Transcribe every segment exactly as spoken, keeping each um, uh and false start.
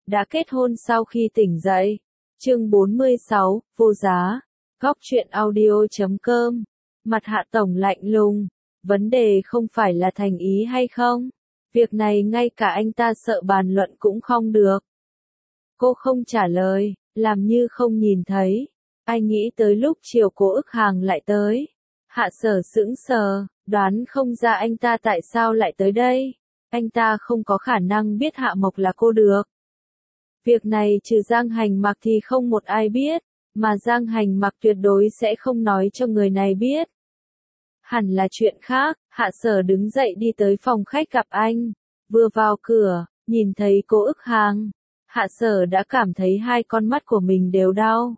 đã kết hôn sau khi tỉnh dậy. Chương bốn mươi sáu, vô giá. Góc truyện audio chấm com. Mặt Hạ tổng lạnh lùng. Vấn đề không phải là thành ý hay không. Việc này ngay cả anh ta sợ bàn luận cũng không được. Cô không trả lời, làm như không nhìn thấy. Ai nghĩ tới lúc chiều Cố Ức Hàng lại tới. Hạ Sở sững sờ, đoán không ra anh ta tại sao lại tới đây. Anh ta không có khả năng biết Hạ Mộc là cô được. Việc này trừ Giang Hành Mặc thì không một ai biết, mà Giang Hành Mặc tuyệt đối sẽ không nói cho người này biết. Hẳn là chuyện khác. Hạ Sở đứng dậy đi tới phòng khách gặp anh. Vừa vào cửa, nhìn thấy Cố Ức Hàng, Hạ Sở đã cảm thấy hai con mắt của mình đều đau.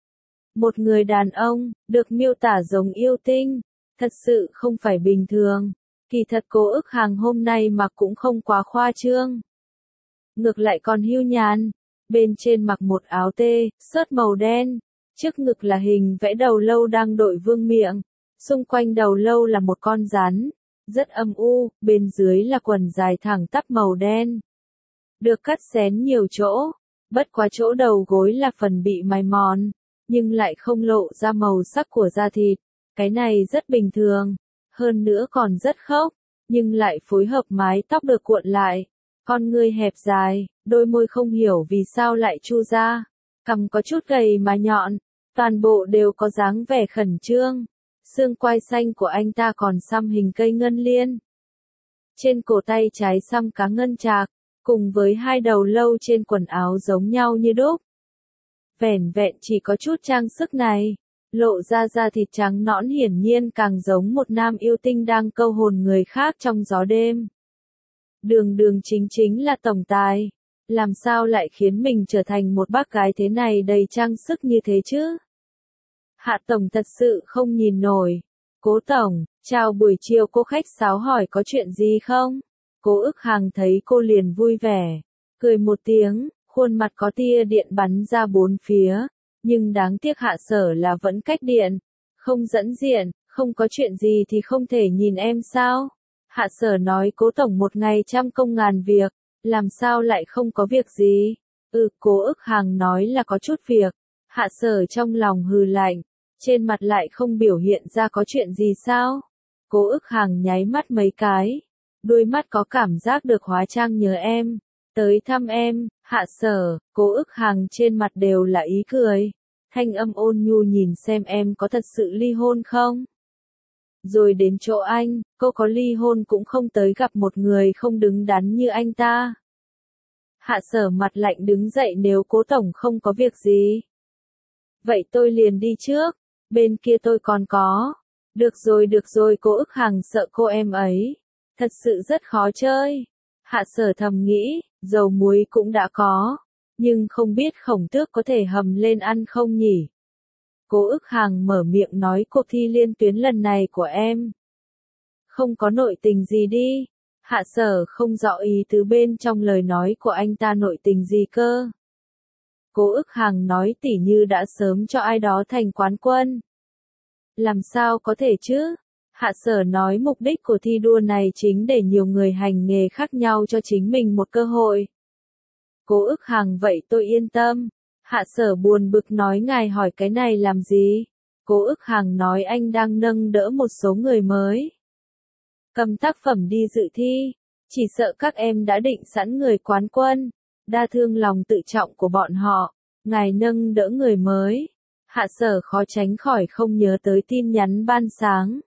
Một người đàn ông, được miêu tả giống yêu tinh, thật sự không phải bình thường. Kỳ thật Cố Ức Hàng hôm nay mặc cũng không quá khoa trương. Ngược lại còn hưu nhàn, bên trên mặc một áo tê, sớt màu đen, trước ngực là hình vẽ đầu lâu đang đội vương miệng, xung quanh đầu lâu là một con rắn, rất âm u, bên dưới là quần dài thẳng tắp màu đen. Được cắt xén nhiều chỗ, bất quá chỗ đầu gối là phần bị mài mòn, nhưng lại không lộ ra màu sắc của da thịt. Cái này rất bình thường, hơn nữa còn rất khốc, nhưng lại phối hợp mái tóc được cuộn lại. Con ngươi hẹp dài, đôi môi không hiểu vì sao lại chu ra, cằm có chút gầy mà nhọn, toàn bộ đều có dáng vẻ khẩn trương. Xương quai xanh của anh ta còn xăm hình cây ngân liên. Trên cổ tay trái xăm cá ngân trạc, cùng với hai đầu lâu trên quần áo giống nhau như đúc. Vẻn vẹn chỉ có chút trang sức này, lộ ra da thịt trắng nõn hiển nhiên càng giống một nam yêu tinh đang câu hồn người khác trong gió đêm. Đường đường chính chính là tổng tài, làm sao lại khiến mình trở thành một bác gái thế này đầy trang sức như thế chứ? Hạ tổng thật sự không nhìn nổi. Cố tổng, chào buổi chiều, cô khách sáo hỏi có chuyện gì không? Cố Ức Hàng thấy cô liền vui vẻ, cười một tiếng, khuôn mặt có tia điện bắn ra bốn phía, nhưng đáng tiếc Hạ Sở là vẫn cách điện, không dẫn diện, không có chuyện gì thì không thể nhìn em sao? Hạ Sở nói Cố tổng một ngày trăm công ngàn việc, làm sao lại không có việc gì? Ừ, Cố Ức Hàng nói là có chút việc. Hạ Sở trong lòng hừ lạnh, trên mặt lại không biểu hiện ra có chuyện gì sao? Cố Ức Hàng nháy mắt mấy cái, đôi mắt có cảm giác được hóa trang nhớ em, tới thăm em. Hạ Sở, Cố Ức Hàng trên mặt đều là ý cười, thanh âm ôn nhu, nhìn xem em có thật sự ly hôn không? Rồi đến chỗ anh, cô có ly hôn cũng không tới gặp một người không đứng đắn như anh ta. Hạ Sở mặt lạnh đứng dậy, nếu Cố tổng không có việc gì, vậy tôi liền đi trước, bên kia tôi còn có. Được rồi được rồi, Cố Ức Hàng sợ cô em ấy, thật sự rất khó chơi. Hạ Sở thầm nghĩ, dầu muối cũng đã có, nhưng không biết Khổng Tước có thể hầm lên ăn không nhỉ? Cố Ức Hàng mở miệng nói, cuộc thi liên tuyến lần này của em không có nội tình gì đi. Hạ Sở không rõ ý tứ bên trong lời nói của anh ta, nội tình gì cơ? Cố Ức Hàng nói tỉ như đã sớm cho ai đó thành quán quân. Làm sao có thể chứ? Hạ Sở nói mục đích của thi đua này chính để nhiều người hành nghề khác nhau cho chính mình một cơ hội. Cố Ức Hàng, vậy tôi yên tâm. Hạ Sở buồn bực nói, ngài hỏi cái này làm gì? Cố Ức Hàng nói anh đang nâng đỡ một số người mới cầm tác phẩm đi dự thi, chỉ sợ các em đã định sẵn người quán quân, đa thương lòng tự trọng của bọn họ, ngài nâng đỡ người mới. Hạ Sở khó tránh khỏi không nhớ tới tin nhắn ban sáng.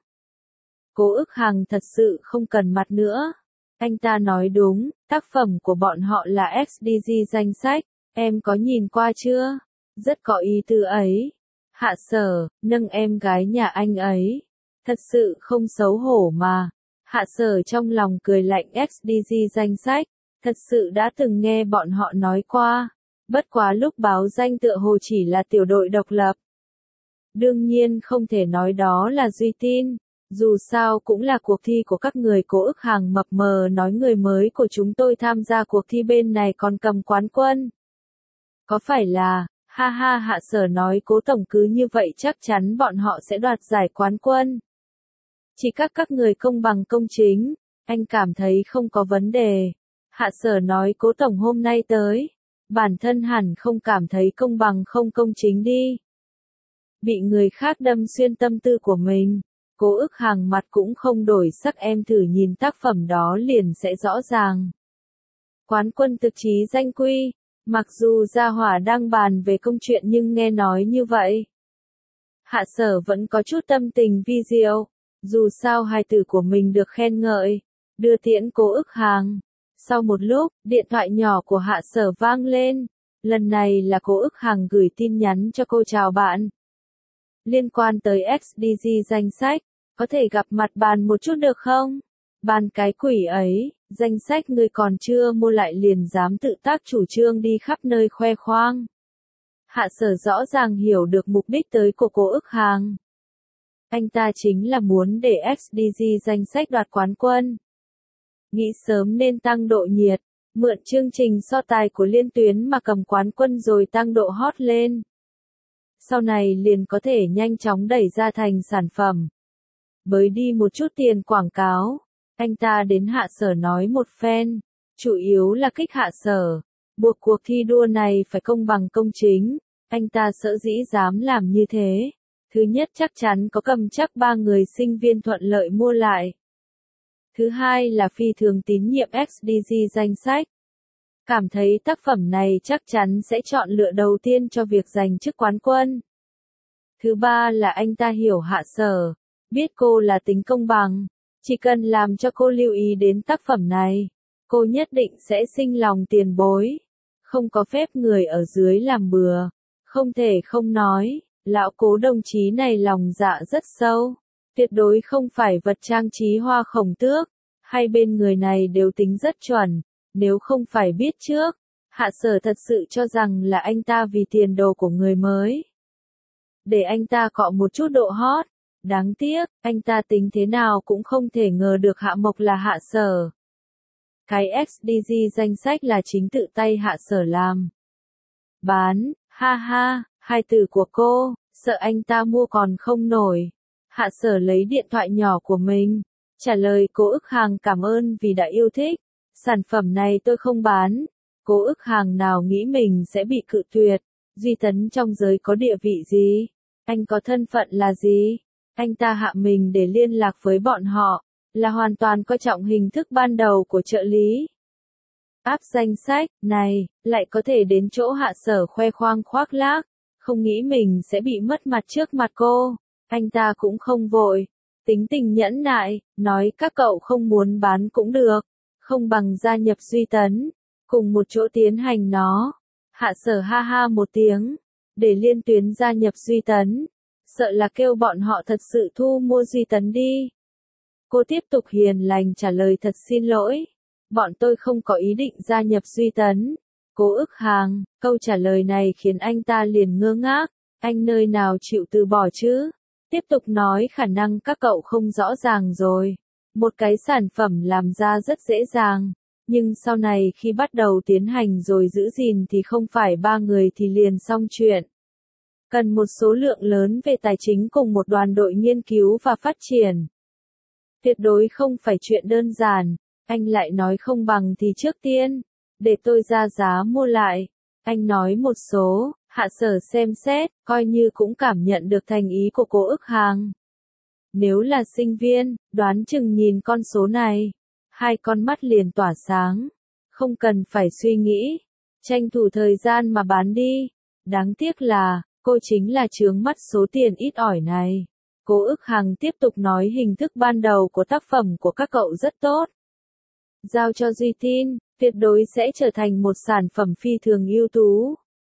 Cố Ức Hàng thật sự không cần mặt nữa. Anh ta nói đúng, tác phẩm của bọn họ là ét đê giê danh sách, em có nhìn qua chưa? Rất có ý tứ ấy. Hạ Sở, nâng em gái nhà anh ấy, thật sự không xấu hổ mà. Hạ Sở trong lòng cười lạnh, ét đê giê danh sách, thật sự đã từng nghe bọn họ nói qua, bất quá lúc báo danh tựa hồ chỉ là tiểu đội độc lập. Đương nhiên không thể nói đó là Duy Tin, dù sao cũng là cuộc thi của các người. Cố Ức Hàng mập mờ nói người mới của chúng tôi tham gia cuộc thi bên này còn cầm quán quân. Có phải là, ha ha. Hạ Sở nói Cố tổng cứ như vậy chắc chắn bọn họ sẽ đoạt giải quán quân. Chỉ các các người công bằng công chính, anh cảm thấy không có vấn đề. Hạ Sở nói Cố tổng hôm nay tới, Bản thân hẳn không cảm thấy công bằng không công chính đi. Bị người khác đâm xuyên tâm tư của mình, Cố Ức Hằng mặt cũng không đổi sắc, em thử nhìn tác phẩm đó liền sẽ rõ ràng. Quán quân thực chí danh quy, mặc dù Gia Hỏa đang bàn về công chuyện nhưng nghe nói như vậy. Hạ Sở vẫn có chút tâm tình vi diệu, dù sao hài tử của mình được khen ngợi, đưa tiễn Cố Ức Hằng. Sau một lúc, điện thoại nhỏ của Hạ Sở vang lên, lần này là Cố Ức Hằng gửi tin nhắn cho cô: chào bạn. Liên quan tới ích đê giê danh sách, có thể gặp mặt bàn một chút được không? Bàn cái quỷ ấy, danh sách người còn chưa mua lại liền dám tự tác chủ trương đi khắp nơi khoe khoang. Hạ Sở rõ ràng hiểu được mục đích tới của Cố Ức Hằng. Anh ta chính là muốn để ích đê giê danh sách đoạt quán quân. Nghĩ sớm nên tăng độ nhiệt, mượn chương trình so tài của Liên Tuyến mà cầm quán quân rồi tăng độ hot lên. Sau này liền có thể nhanh chóng đẩy ra thành sản phẩm. Bới đi một chút tiền quảng cáo, anh ta đến Hạ Sở nói một phen, chủ yếu là kích Hạ Sở, buộc cuộc thi đua này phải công bằng công chính, anh ta sở dĩ dám làm như thế. Thứ nhất, chắc chắn có cầm chắc ba người sinh viên thuận lợi mua lại. Thứ hai là phi thường tín nhiệm ích đê giê danh sách. Cảm thấy tác phẩm này chắc chắn sẽ chọn lựa đầu tiên cho việc giành chức quán quân. Thứ ba là anh ta hiểu Hạ Sở, biết cô là tính công bằng, chỉ cần làm cho cô lưu ý đến tác phẩm này, cô nhất định sẽ sinh lòng tiền bối. Không có phép người ở dưới làm bừa, không thể không nói, lão Cố đồng chí này lòng dạ rất sâu, tuyệt đối không phải vật trang trí hoa khổng tước, hai bên người này đều tính rất chuẩn. Nếu không phải biết trước, Hạ Sở thật sự cho rằng là anh ta vì tiền đồ của người mới. Để anh ta cọ một chút độ hot, đáng tiếc, anh ta tính thế nào cũng không thể ngờ được Hạ Mộc là Hạ Sở. Cái ích đê giê danh sách là chính tự tay Hạ Sở làm. Bán, ha ha, hai từ của cô, sợ anh ta mua còn không nổi. Hạ Sở lấy điện thoại nhỏ của mình, trả lời Cố Ức Hằng cảm ơn vì đã yêu thích. Sản phẩm này tôi không bán. Cố Ức Hằng nào nghĩ mình sẽ bị cự tuyệt. Duy Tấn trong giới có địa vị gì? Anh có thân phận là gì? Anh ta hạ mình để liên lạc với bọn họ, là hoàn toàn coi trọng hình thức ban đầu của trợ lý. Áp danh sách, này, lại có thể đến chỗ Hạ Sở khoe khoang khoác lác, không nghĩ mình sẽ bị mất mặt trước mặt cô. Anh ta cũng không vội, tính tình nhẫn nại, nói các cậu không muốn bán cũng được. Không bằng gia nhập Duy Tấn, cùng một chỗ tiến hành nó. Hạ Sở ha ha một tiếng, để Liên Tuyến gia nhập Duy Tấn, sợ là kêu bọn họ thật sự thu mua Duy Tấn đi. Cô tiếp tục hiền lành trả lời thật xin lỗi, bọn tôi không có ý định gia nhập Duy Tấn. Cố Ức Hằng, câu trả lời này khiến anh ta liền ngơ ngác, anh nơi nào chịu từ bỏ chứ? Tiếp tục nói khả năng các cậu không rõ ràng rồi. Một cái sản phẩm làm ra rất dễ dàng, nhưng sau này khi bắt đầu tiến hành rồi giữ gìn thì không phải ba người thì liền xong chuyện. Cần một số lượng lớn về tài chính cùng một đoàn đội nghiên cứu và phát triển. Tuyệt đối không phải chuyện đơn giản, anh lại nói không bằng thì trước tiên, để tôi ra giá mua lại. Anh nói một số, Hạ Sở xem xét, coi như cũng cảm nhận được thành ý của Cố Ức Hằng. Nếu là sinh viên, đoán chừng nhìn con số này, hai con mắt liền tỏa sáng, không cần phải suy nghĩ, tranh thủ thời gian mà bán đi. Đáng tiếc là, cô chính là chướng mắt số tiền ít ỏi này. Cố Ức Hằng tiếp tục nói hình thức ban đầu của tác phẩm của các cậu rất tốt. Giao cho Duy tin, tuyệt đối sẽ trở thành một sản phẩm phi thường ưu tú.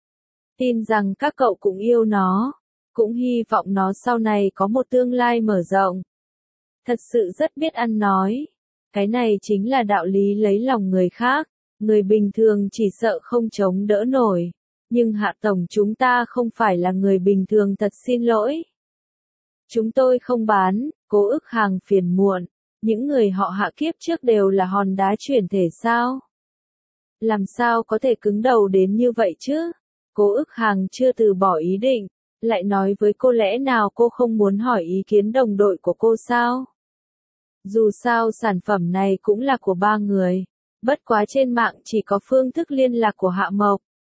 Tin rằng các cậu cũng yêu nó. Cũng hy vọng nó sau này có một tương lai mở rộng. Thật sự rất biết ăn nói. Cái này chính là đạo lý lấy lòng người khác. Người bình thường chỉ sợ không chống đỡ nổi. Nhưng Hạ Tổng chúng ta không phải là người bình thường, thật xin lỗi. Chúng tôi không bán. Cố Ức Hằng phiền muộn. Những người họ Hạ kiếp trước đều là hòn đá chuyển thể sao? Làm sao có thể cứng đầu đến như vậy chứ? Cố Ức Hằng chưa từ bỏ ý định. Lại nói với cô lẽ nào cô không muốn hỏi ý kiến đồng đội của cô sao? Dù sao sản phẩm này cũng là của ba người. Bất quá trên mạng chỉ có phương thức liên lạc của Hạ Mộc.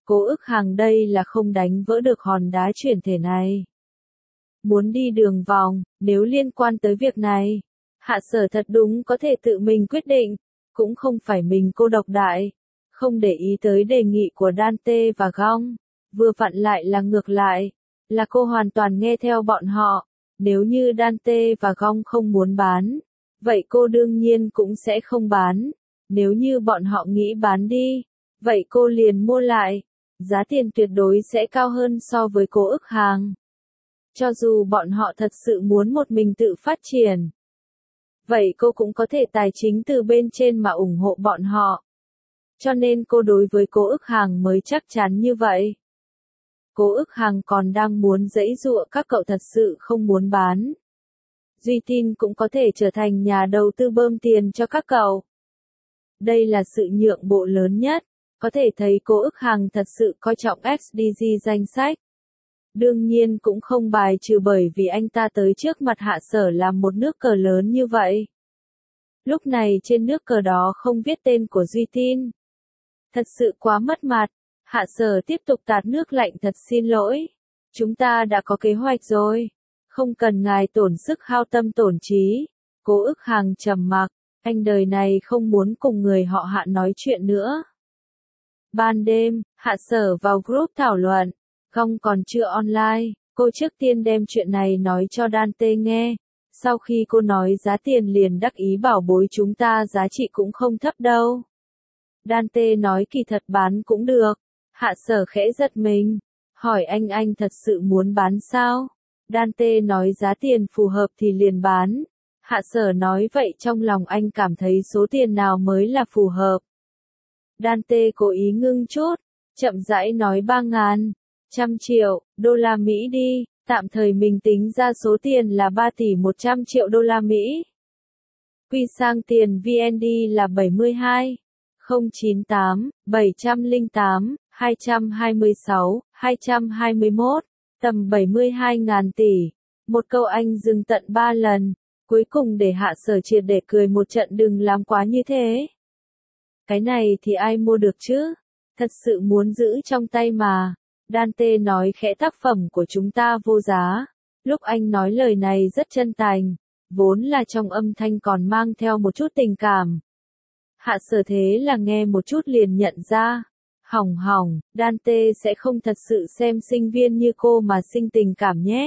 Cố ức hàng đây là không đánh vỡ được hòn đá chuyển thể này. Muốn đi đường vòng, nếu liên quan tới việc này, Hạ Sở thật đúng có thể tự mình quyết định, cũng không phải mình cô độc đại, không để ý tới đề nghị của Dante và Gong, vừa vặn lại là ngược lại, là cô hoàn toàn nghe theo bọn họ, nếu như Dante và Gong không muốn bán, vậy cô đương nhiên cũng sẽ không bán, nếu như bọn họ nghĩ bán đi, vậy cô liền mua lại, giá tiền tuyệt đối sẽ cao hơn so với Cố ức hàng. Cho dù bọn họ thật sự muốn một mình tự phát triển, vậy cô cũng có thể tài chính từ bên trên mà ủng hộ bọn họ. Cho nên cô đối với Cố ức hàng mới chắc chắn như vậy. Cố ức hàng còn đang muốn giãy giụa các cậu thật sự không muốn bán. Duy Tin cũng có thể trở thành nhà đầu tư bơm tiền cho các cậu. Đây là sự nhượng bộ lớn nhất, có thể thấy Cố ức hàng thật sự coi trọng ét đê giê danh sách. Đương nhiên cũng không bài trừ bởi vì anh ta tới trước mặt Hạ Sở làm một nước cờ lớn như vậy. Lúc này trên nước cờ đó không viết tên của Duy Tin. Thật sự quá mất mặt. Hạ Sở tiếp tục tạt nước lạnh thật xin lỗi. Chúng ta đã có kế hoạch rồi. Không cần ngài tổn sức hao tâm tổn trí. Cố ức hàng trầm mặc. Anh đời này không muốn cùng người họ Hạ nói chuyện nữa. Ban đêm, Hạ Sở vào group thảo luận. Gong còn chưa online, cô trước tiên đem chuyện này nói cho Dante nghe. Sau khi cô nói giá tiền liền đắc ý bảo bối chúng ta giá trị cũng không thấp đâu. Dante nói kỳ thật bán cũng được. Hạ Sở khẽ giật mình. Hỏi anh anh thật sự muốn bán sao? Dante nói giá tiền phù hợp thì liền bán. Hạ Sở nói vậy trong lòng anh cảm thấy số tiền nào mới là phù hợp. Dante cố ý ngưng chút, chậm rãi nói ba ngàn. Trăm triệu, đô la Mỹ đi, tạm thời mình tính ra số tiền là ba tỷ một trăm triệu đô la Mỹ. Quy sang tiền vê en đê là bảy mươi hai, không chín tám, bảy không tám, hai hai sáu, hai hai mốt, tầm bảy mươi hai ngàn tỷ. Một câu anh dừng tận ba lần, cuối cùng để Hạ Sở triệt để cười một trận đừng làm quá như thế. Cái này thì ai mua được chứ? Thật sự muốn giữ trong tay mà. Dante nói khẽ tác phẩm của chúng ta vô giá. Lúc anh nói lời này rất chân thành, vốn là trong âm thanh còn mang theo một chút tình cảm. Hạ Sở thế là nghe một chút liền nhận ra. Hỏng hỏng, Dante sẽ không thật sự xem sinh viên như cô mà sinh tình cảm nhé.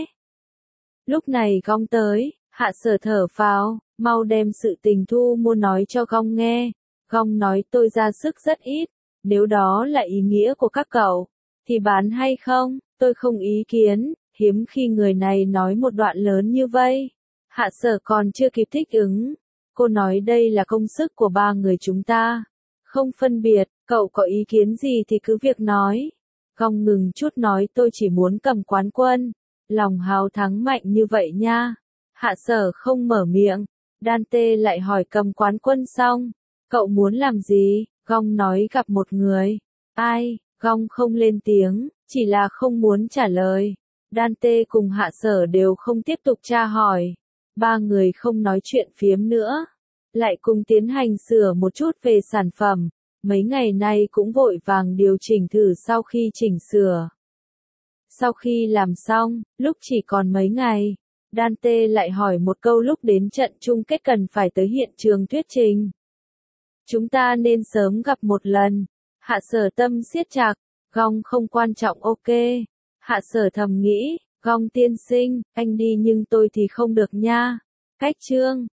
Lúc này Gong tới, Hạ Sở thở phào, mau đem sự tình thu mua nói cho Gong nghe. Gong nói tôi ra sức rất ít, nếu đó là ý nghĩa của các cậu, thì bán hay không, tôi không ý kiến, hiếm khi người này nói một đoạn lớn như vậy. Hạ Sở còn chưa kịp thích ứng. Cô nói đây là công sức của ba người chúng ta. Không phân biệt, cậu có ý kiến gì thì cứ việc nói. Gong ngừng chút nói tôi chỉ muốn cầm quán quân. Lòng hào thắng mạnh như vậy nha. Hạ Sở không mở miệng. Dante lại hỏi cầm quán quân xong. Cậu muốn làm gì? Gong nói gặp một người. Ai? Gong không lên tiếng, chỉ là không muốn trả lời. Dante cùng Hạ Sở đều không tiếp tục tra hỏi. Ba người không nói chuyện phiếm nữa. Lại cùng tiến hành sửa một chút về sản phẩm. Mấy ngày nay cũng vội vàng điều chỉnh thử sau khi chỉnh sửa. Sau khi làm xong, lúc chỉ còn mấy ngày, Dante lại hỏi một câu lúc đến trận chung kết cần phải tới hiện trường thuyết trình. Chúng ta nên sớm gặp một lần. Hạ Sở tâm siết chặt, Gong không quan trọng ok. Hạ Sở thầm nghĩ, Gong tiên sinh, anh đi nhưng tôi thì không được nha. Cách chương